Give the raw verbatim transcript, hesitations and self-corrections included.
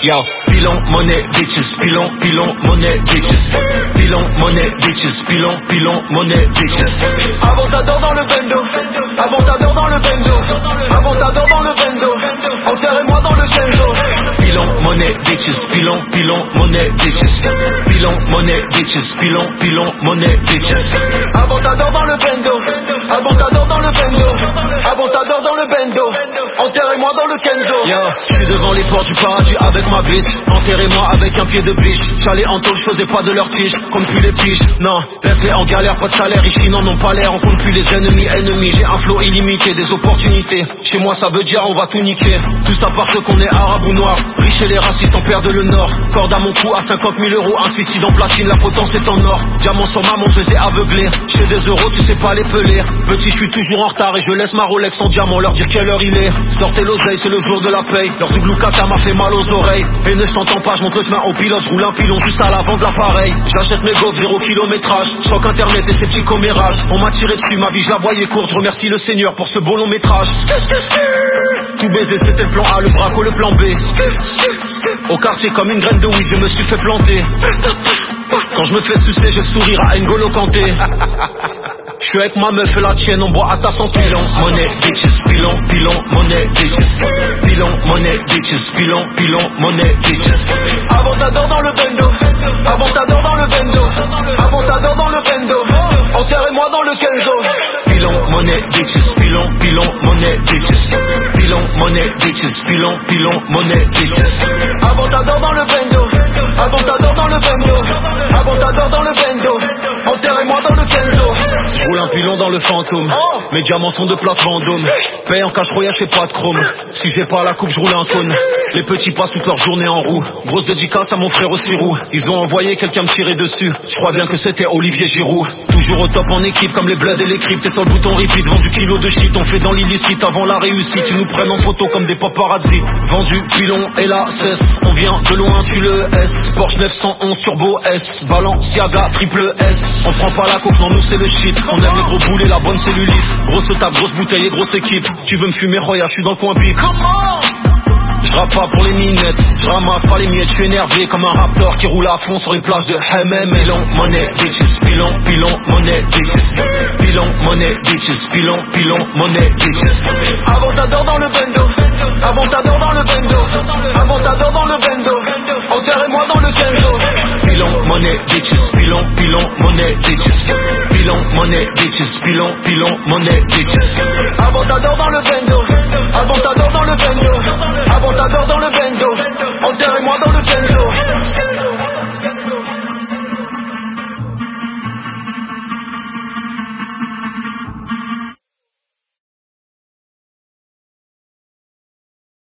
Yo, pilon, monnaie, bitches, pilon, pilon, monnaie, bitches. Pilon, monnaie, bitches, pilon, pilon, monnaie, bitches. Avantador dans le bendo, avantador dans le bendo, avantador dans le bendo, enterrez-moi dans le kenzo. Pilon, monnaie, bitches, pilon, pilon, monnaie, bitches. Pilon, monnaie, bitches, pilon, pilon, monnaie, bitches. Avantador dans le bendo, avantador dans le bendo, avantador dans le bendo, enterrez-moi dans le kenzo. Yo, j'suis devant les portes du paradis avec ma bitch. Enterrez-moi avec un pied de biche. J'allais en tôle, j'faisais pas de leur tige. Compte plus les piges, non, laisse-les en galère, pas de salaire. Ici n'en ont pas l'air, on compte plus les ennemis, ennemis. J'ai un flow illimité, des opportunités. Chez moi ça veut dire on va tout niquer. Tout ça parce qu'on est arabe ou noir. Riche et les racistes en perdent le nord. Corde à mon cou à cinquante mille euros. Un suicide en platine, la potence est en or. Diamant sur maman, je les ai aveuglés. J'ai des euros, tu sais pas les peler. Petit, je suis toujours en retard et je laisse ma Rolex en diamant leur dire quelle heure il est. Sortez l'oseille, c'est le jour de la paye. Leur zougloukata m'a fait mal aux oreilles. Et ne je t'entends pas, je monte le chemin au pilote. Je roule un pilon juste à l'avant de l'appareil. J'achète mes gaufres, zéro kilométrage. Choc internet et ses petits commérages. On m'a tiré dessus, ma vie je la voyais courte. Je remercie le Seigneur pour ce beau long métrage. Tout baiser, c'était le plan A, le braco, le plan B. Au quartier comme une graine de weed, je me suis fait planter. Quand je me fais sucer, je sourire à N'Golo Kanté. Je suis avec ma meuf et la tienne, on boit à ta santé. Pilon, monnaie, bitches, pilon, pilon, monnaie, bitches. Pilon, monnaie, bitches, pilon, pilon, monnaie, bitches. Avantador dans le bendo, avantador dans le bendo, avantador dans le bendo, enterrez-moi dans le kenzo. Pilon, monnaie, bitches, pilon, pilon, monnaie, bitches. Pilon, monnaie, bitches, pilon, pilon, monnaie, bitches. Avantador dans le bendo, avantador dans le bendo, avantador dans le bendo, enterrez-moi dans le kenzo. Je roule un pilon dans le fantôme. Mes diamants sont de place Vendôme. Paye en cash royal, j'ai pas de chrome. Si j'ai pas la coupe, je roule un cône. Les petits passent toute leur journée en roue. Grosse dédicace à mon frère au Sirou. Ils ont envoyé quelqu'un me tirer dessus. Je crois bien que c'était Olivier Giroud. Toujours au top en équipe comme les Bloods et les Crips. T'es sur le bouton repeat, vendu kilo de shit. On fait dans l'illicite avant la réussite. Ils nous prennent en photo comme des paparazzi. Vendu pilon et la cesse. On vient de loin, tu le S. Porsche neuf cent onze Turbo S. Balenciaga triple S. On prend pas la coke, non nous c'est le shit. On aime les gros boulets, la bonne cellulite. Grosse table, grosse bouteille et grosse équipe. Tu veux me fumer Roya, je suis dans le coin bip. Je rappe pas pour les minettes, je ramasse pas les miettes, je suis énervé comme un raptor qui roule à fond sur une plage de M M. Pilon, monnaie, bitches, pilon, pilon, monnaie, bitches. Pilon, monnaie, bitches, pilon, pilon, monnaie, bitches. Avantador dans le bendo, avantador dans le bendo, avantador dans le bendo, enterrez-moi dans le kenzo. Pilon, monnaie, bitches, pilon, pilon, monnaie, bitches. Pilon, monnaie, bitches, pilon, pilon, monnaie, bitches. Avantador dans le bendo, avantador